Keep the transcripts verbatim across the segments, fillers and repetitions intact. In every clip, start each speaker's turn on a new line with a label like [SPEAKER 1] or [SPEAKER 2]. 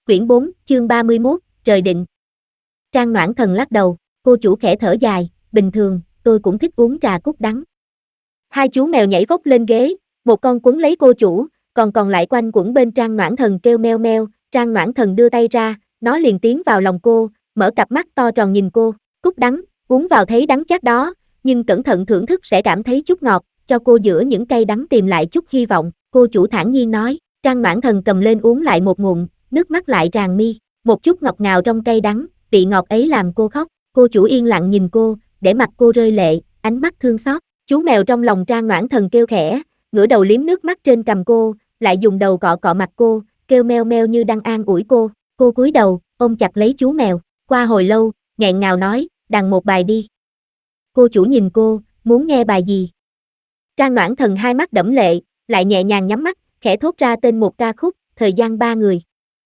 [SPEAKER 1] Quyển bốn, chương ba mươi mốt, trời định. Trang Noãn Thần lắc đầu, cô chủ khẽ thở dài, bình thường, tôi cũng thích uống trà cúc đắng. Hai chú mèo nhảy vốc lên ghế, một con quấn lấy cô chủ, còn còn lại quanh quẩn bên Trang Noãn Thần kêu meo meo. Trang Noãn Thần đưa tay ra, nó liền tiến vào lòng cô, mở cặp mắt to tròn nhìn cô, cúc đắng, uống vào thấy đắng chắc đó, nhưng cẩn thận thưởng thức sẽ cảm thấy chút ngọt, cho cô giữa những cây đắng tìm lại chút hy vọng, cô chủ thản nhiên nói. Trang Noãn Thần cầm lên uống lại một ngụm, nước mắt lại tràn mi, một chút ngọt ngào trong cây đắng, vị ngọt ấy làm cô khóc, cô chủ yên lặng nhìn cô, để mặt cô rơi lệ, ánh mắt thương xót. Chú mèo trong lòng Trang Noãn Thần kêu khẽ, ngửa đầu liếm nước mắt trên cằm cô, lại dùng đầu cọ cọ mặt cô, kêu meo meo như đang an ủi cô. Cô cúi đầu, ôm chặt lấy chú mèo, qua hồi lâu, nghẹn ngào nói, đàn một bài đi. Cô chủ nhìn cô, muốn nghe bài gì? Trang Noãn Thần hai mắt đẫm lệ, lại nhẹ nhàng nhắm mắt, khẽ thốt ra tên một ca khúc, Thời gian ba người.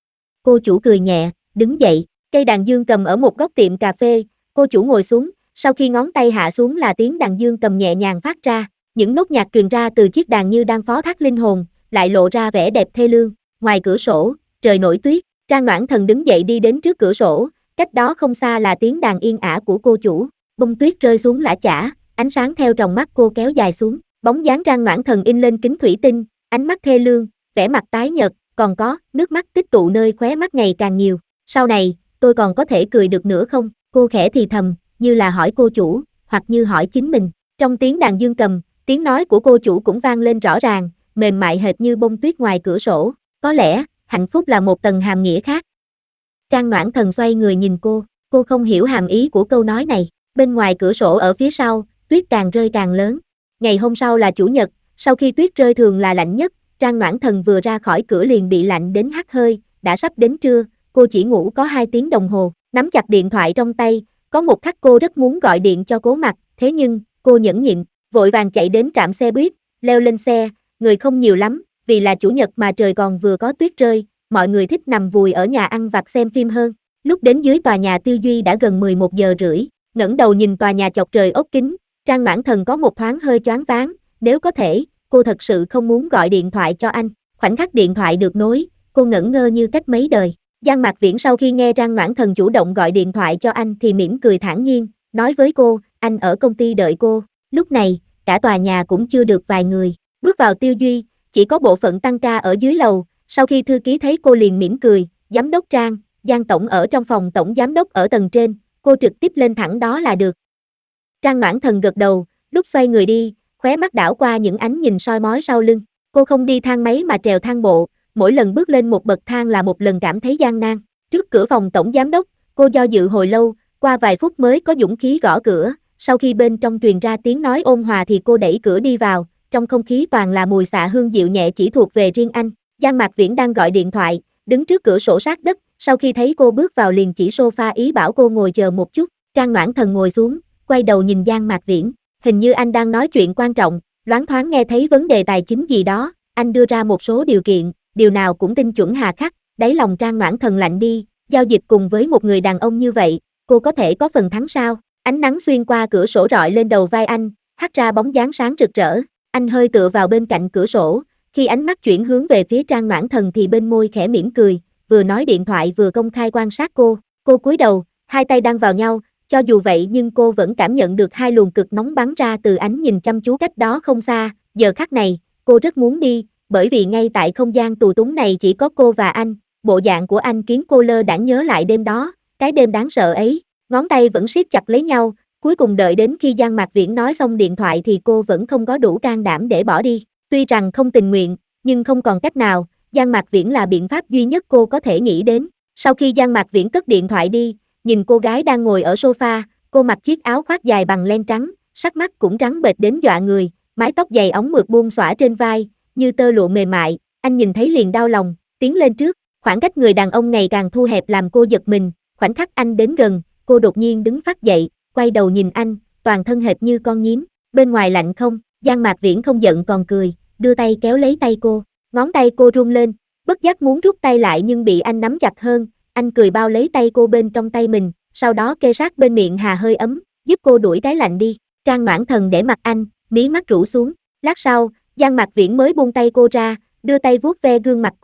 [SPEAKER 1] Cô chủ cười nhẹ, đứng dậy, cây đàn dương cầm ở một góc tiệm cà phê, cô chủ ngồi xuống, sau khi ngón tay hạ xuống là tiếng đàn dương cầm nhẹ nhàng phát ra, những nốt nhạc truyền ra từ chiếc đàn như đang phó thác linh hồn, lại lộ ra vẻ đẹp thê lương. Ngoài cửa sổ, trời nổi tuyết, Trang Noãn Thần đứng dậy đi đến trước cửa sổ, cách đó không xa là tiếng đàn yên ả của cô chủ, bông tuyết rơi xuống lã chã, ánh sáng theo tròng mắt cô kéo dài xuống, bóng dáng Trang Noãn Thần in lên kính thủy tinh, ánh mắt thê lương, vẻ mặt tái nhợt, còn có nước mắt tích tụ nơi khóe mắt ngày càng nhiều. Sau này, tôi còn có thể cười được nữa không? Cô khẽ thì thầm, như là hỏi cô chủ, hoặc như hỏi chính mình. Trong tiếng đàn dương cầm, tiếng nói của cô chủ cũng vang lên rõ ràng, mềm mại hệt như bông tuyết ngoài cửa sổ. Có lẽ, hạnh phúc là một tầng hàm nghĩa khác. Trang Noãn Thần xoay người nhìn cô, cô không hiểu hàm ý của câu nói này. Bên ngoài cửa sổ ở phía sau, tuyết càng rơi càng lớn. Ngày hôm sau là chủ nhật, sau khi tuyết rơi thường là lạnh nhất, Trang Noãn Thần vừa ra khỏi cửa liền bị lạnh đến hắt hơi, đã sắp đến trưa, cô chỉ ngủ có hai tiếng đồng hồ, nắm chặt điện thoại trong tay, có một khắc cô rất muốn gọi điện cho Cố Mặc, thế nhưng, cô nhẫn nhịn, vội vàng chạy đến trạm xe buýt, leo lên xe, người không nhiều lắm, vì là chủ nhật mà trời còn vừa có tuyết rơi, mọi người thích nằm vùi ở nhà ăn vặt xem phim hơn. Lúc đến dưới tòa nhà Tiêu Duy đã gần mười một giờ rưỡi, ngẩng đầu nhìn tòa nhà chọc trời ốp kính, Trang Noãn Thần có một thoáng hơi choáng váng, nếu có thể, cô thật sự không muốn gọi điện thoại cho anh. Khoảnh khắc điện thoại được nối, cô ngẩn ngơ như cách mấy đời. Giang Mạc Viễn sau khi nghe Trang Noãn Thần chủ động gọi điện thoại cho anh thì mỉm cười thản nhiên, nói với cô, anh ở công ty đợi cô. Lúc này, cả tòa nhà cũng chưa được vài người. Bước vào Tiêu Duy, chỉ có bộ phận tăng ca ở dưới lầu, sau khi thư ký thấy cô liền mỉm cười, giám đốc Trang, Giang tổng ở trong phòng tổng giám đốc ở tầng trên, cô trực tiếp lên thẳng đó là được. Trang Noãn Thần gật đầu, lúc xoay người đi, khóe mắt đảo qua những ánh nhìn soi mói sau lưng. Cô không đi thang máy mà trèo thang bộ, mỗi lần bước lên một bậc thang là một lần cảm thấy gian nan. Trước cửa phòng tổng giám đốc, cô do dự hồi lâu, qua vài phút mới có dũng khí gõ cửa, sau khi bên trong truyền ra tiếng nói ôn hòa thì cô đẩy cửa đi vào, trong không khí toàn là mùi xạ hương dịu nhẹ chỉ thuộc về riêng anh. Giang Mạc Viễn đang gọi điện thoại, đứng trước cửa sổ sát đất, sau khi thấy cô bước vào liền chỉ sofa ý bảo cô ngồi chờ một chút. Trang Noãn Thần ngồi xuống, quay đầu nhìn Giang Mạc Viễn, hình như anh đang nói chuyện quan trọng, loáng thoáng nghe thấy vấn đề tài chính gì đó, anh đưa ra một số điều kiện, điều nào cũng tinh chuẩn hà khắc, đáy lòng Trang Noãn Thần lạnh đi, giao dịch cùng với một người đàn ông như vậy, cô có thể có phần thắng sao? Ánh nắng xuyên qua cửa sổ rọi lên đầu vai anh, hắt ra bóng dáng sáng rực rỡ, anh hơi tựa vào bên cạnh cửa sổ, khi ánh mắt chuyển hướng về phía Trang Noãn Thần thì bên môi khẽ mỉm cười, vừa nói điện thoại vừa công khai quan sát cô, cô cúi đầu, hai tay đang vào nhau, cho dù vậy nhưng cô vẫn cảm nhận được hai luồng cực nóng bắn ra từ ánh nhìn chăm chú cách đó không xa, giờ khắc này, cô rất muốn đi, bởi vì ngay tại không gian tù túng này chỉ có cô và anh, bộ dạng của anh khiến cô lơ đãng nhớ lại đêm đó, cái đêm đáng sợ ấy, ngón tay vẫn siết chặt lấy nhau, cuối cùng đợi đến khi Giang Mạc Viễn nói xong điện thoại thì cô vẫn không có đủ can đảm để bỏ đi, tuy rằng không tình nguyện, nhưng không còn cách nào, Giang Mạc Viễn là biện pháp duy nhất cô có thể nghĩ đến. Sau khi Giang Mạc Viễn cất điện thoại đi, nhìn cô gái đang ngồi ở sofa, cô mặc chiếc áo khoác dài bằng len trắng, sắc mắt cũng trắng bệch đến dọa người, mái tóc dày óng mượt buông xõa trên vai, như tơ lụa mềm mại, anh nhìn thấy liền đau lòng, tiến lên trước, khoảng cách người đàn ông ngày càng thu hẹp làm cô giật mình, khoảnh khắc anh đến gần, cô đột nhiên đứng phắt dậy, quay đầu nhìn anh, toàn thân hệt như con nhím, bên ngoài lạnh không? Giang Mạc Viễn không giận còn cười, đưa tay kéo lấy tay cô, ngón tay cô run lên, bất giác muốn rút tay lại nhưng bị anh nắm chặt hơn, anh cười bao lấy tay cô bên trong tay mình, sau đó kê sát bên miệng hà hơi ấm, giúp cô đuổi cái lạnh đi. Trang Noãn Thần để mặt anh, mí mắt rũ xuống, lát sau, Giang Mạc Viễn mới buông tay cô ra, đưa tay vuốt ve gương mặt cô,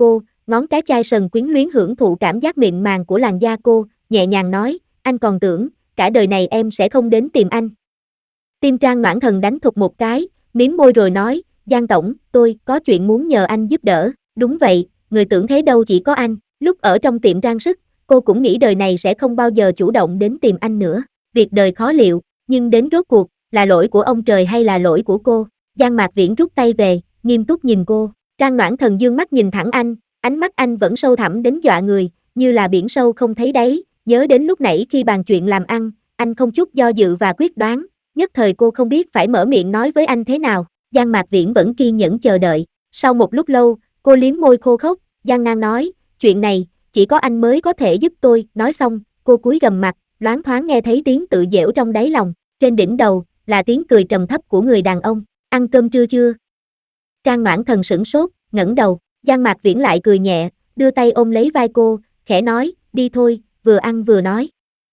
[SPEAKER 1] ngón cái chai sần quyến luyến hưởng thụ cảm giác mịn màng của làn da cô, nhẹ nhàng nói, anh còn tưởng, cả đời này em sẽ không đến tìm anh. Tim Trang Noãn Thần đánh thụt một cái, mím môi rồi nói, Giang tổng, tôi có chuyện muốn nhờ anh giúp đỡ. Đúng vậy, người tưởng thế đâu chỉ có anh. Lúc ở trong tiệm trang sức, cô cũng nghĩ đời này sẽ không bao giờ chủ động đến tìm anh nữa. Việc đời khó liệu, nhưng đến rốt cuộc, là lỗi của ông trời hay là lỗi của cô? Giang Mạc Viễn rút tay về, nghiêm túc nhìn cô. Trang Noãn Thần dương mắt nhìn thẳng anh, ánh mắt anh vẫn sâu thẳm đến dọa người, như là biển sâu không thấy đáy. Nhớ đến lúc nãy khi bàn chuyện làm ăn, anh không chút do dự và quyết đoán. Nhất thời cô không biết phải mở miệng nói với anh thế nào. Giang Mạc Viễn vẫn kiên nhẫn chờ đợi. Sau một lúc lâu, cô liếm môi khô khốc, gian nan nói, chuyện này, chỉ có anh mới có thể giúp tôi. Nói xong, cô cúi gằm mặt, loáng thoáng nghe thấy tiếng tự giễu trong đáy lòng. Trên đỉnh đầu, là tiếng cười trầm thấp của người đàn ông. Ăn cơm trưa chưa? Trang Noãn Thần sửng sốt, ngẩng đầu. Giang Mạc Viễn lại cười nhẹ, đưa tay ôm lấy vai cô, khẽ nói, đi thôi, vừa ăn vừa nói.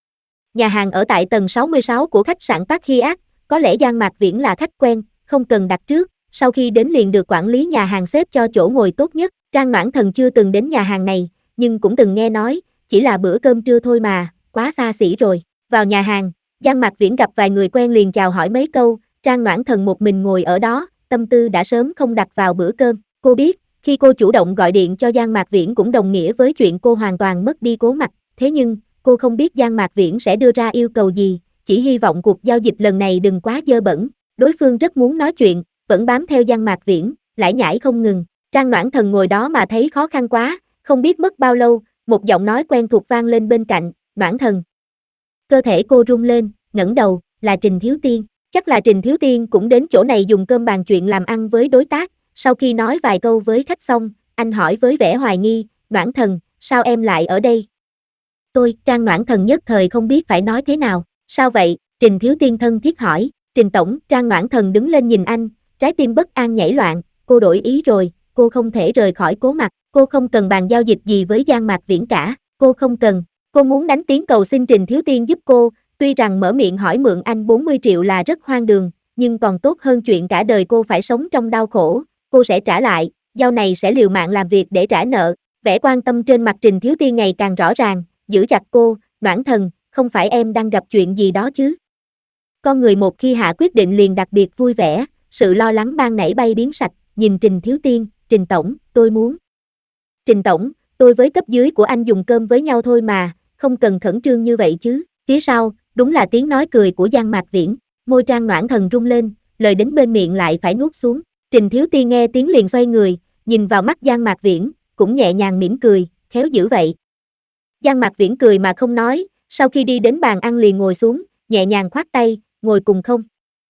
[SPEAKER 1] Nhà hàng ở tại tầng sáu mươi sáu của khách sạn Park Hyatt, có lẽ Giang Mạc Viễn là khách quen, không cần đặt trước, sau khi đến liền được quản lý nhà hàng xếp cho chỗ ngồi tốt nhất. Trang Noãn Thần chưa từng đến nhà hàng này, nhưng cũng từng nghe nói, chỉ là bữa cơm trưa thôi mà, quá xa xỉ rồi. Vào nhà hàng, Giang Mạc Viễn gặp vài người quen liền chào hỏi mấy câu, Trang Noãn Thần một mình ngồi ở đó, tâm tư đã sớm không đặt vào bữa cơm. Cô biết, khi cô chủ động gọi điện cho Giang Mạc Viễn cũng đồng nghĩa với chuyện cô hoàn toàn mất đi cố mặt, thế nhưng, cô không biết Giang Mạc Viễn sẽ đưa ra yêu cầu gì, chỉ hy vọng cuộc giao dịch lần này đừng quá dơ bẩn. Đối phương rất muốn nói chuyện, vẫn bám theo Giang Mạc Viễn, lải nhải không ngừng. Trang Noãn Thần ngồi đó mà thấy khó khăn quá, không biết mất bao lâu, một giọng nói quen thuộc vang lên bên cạnh, Noãn Thần. Cơ thể cô rung lên, ngẩng đầu, là Trình Thiếu Tiên. Chắc là Trình Thiếu Tiên cũng đến chỗ này dùng cơm bàn chuyện làm ăn với đối tác. Sau khi nói vài câu với khách xong, anh hỏi với vẻ hoài nghi, Noãn Thần, sao em lại ở đây? Tôi, Trang Noãn Thần nhất thời không biết phải nói thế nào. Sao vậy? Trình Thiếu Tiên thân thiết hỏi. Trình tổng, Trang Noãn Thần đứng lên nhìn anh, trái tim bất an nhảy loạn, cô đổi ý rồi, cô không thể rời khỏi cố mặt, cô không cần bàn giao dịch gì với Giang Mạc Viễn cả, cô không cần, cô muốn đánh tiếng cầu xin Trình Thiếu Tiên giúp cô, tuy rằng mở miệng hỏi mượn anh bốn mươi triệu là rất hoang đường, nhưng còn tốt hơn chuyện cả đời cô phải sống trong đau khổ, cô sẽ trả lại, giao này sẽ liều mạng làm việc để trả nợ. Vẻ quan tâm trên mặt Trình Thiếu Tiên ngày càng rõ ràng, giữ chặt cô, Noãn Thần, không phải em đang gặp chuyện gì đó chứ? Con người một khi hạ quyết định liền đặc biệt vui vẻ, sự lo lắng ban nãy bay biến sạch, nhìn Trình Thiếu Tiên, Trình Tổng, tôi muốn. Trình Tổng, tôi với cấp dưới của anh dùng cơm với nhau thôi mà, không cần khẩn trương như vậy chứ. Phía sau, đúng là tiếng nói cười của Giang Mạc Viễn, môi Trang Noãn Thần rung lên, lời đến bên miệng lại phải nuốt xuống. Trình Thiếu Tiên nghe tiếng liền xoay người, nhìn vào mắt Giang Mạc Viễn, cũng nhẹ nhàng mỉm cười, khéo dữ vậy. Giang Mạc Viễn cười mà không nói, sau khi đi đến bàn ăn liền ngồi xuống, nhẹ nhàng khoát tay, ngồi cùng không.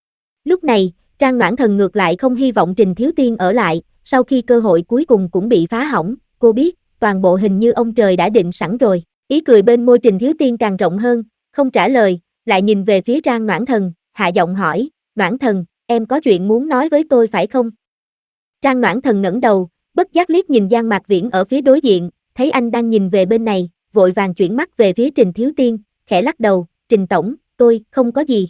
[SPEAKER 1] Lúc này, Trang Noãn Thần ngược lại không hy vọng Trình Thiếu Tiên ở lại, sau khi cơ hội cuối cùng cũng bị phá hỏng, cô biết, toàn bộ hình như ông trời đã định sẵn rồi. Ý cười bên môi Trình Thiếu Tiên càng rộng hơn, không trả lời, lại nhìn về phía Trang Noãn Thần, hạ giọng hỏi, Noãn Thần, em có chuyện muốn nói với tôi phải không? Trang Noãn Thần ngẩng đầu, bất giác liếc nhìn Giang Mạc Viễn ở phía đối diện, thấy anh đang nhìn về bên này, vội vàng chuyển mắt về phía Trình Thiếu Tiên, khẽ lắc đầu, Trình Tổng, tôi, không có gì.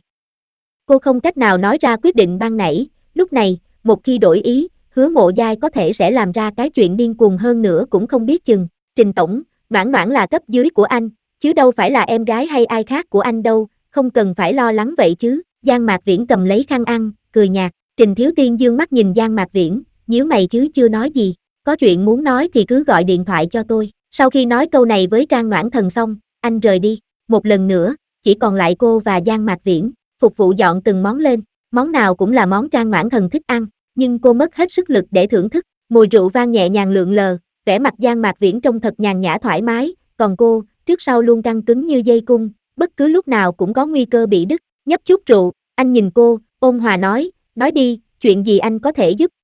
[SPEAKER 1] Cô không cách nào nói ra quyết định ban nãy, lúc này, một khi đổi ý, Hứa Mộ Giai có thể sẽ làm ra cái chuyện điên cuồng hơn nữa cũng không biết chừng. Trình Tổng, Noãn Noãn là cấp dưới của anh, chứ đâu phải là em gái hay ai khác của anh đâu, không cần phải lo lắng vậy chứ. Giang Mạc Viễn cầm lấy khăn ăn, cười nhạt, Trình Thiếu Tiên dương mắt nhìn Giang Mạc Viễn, nhíu mày chứ chưa nói gì, có chuyện muốn nói thì cứ gọi điện thoại cho tôi. Sau khi nói câu này với Trang Noãn Thần xong, anh rời đi, một lần nữa, chỉ còn lại cô và Giang Mạc Viễn, phục vụ dọn từng món lên, món nào cũng là món Trang Noãn Thần thích ăn, nhưng cô mất hết sức lực để thưởng thức, mùi rượu vang nhẹ nhàng lượn lờ, vẻ mặt Giang Mạc Viễn trông thật nhàn nhã thoải mái, còn cô, trước sau luôn căng cứng như dây cung, bất cứ lúc nào cũng có nguy cơ bị đứt, nhấp chút rượu, anh nhìn cô, ôn hòa nói, nói đi, chuyện gì anh có thể giúp,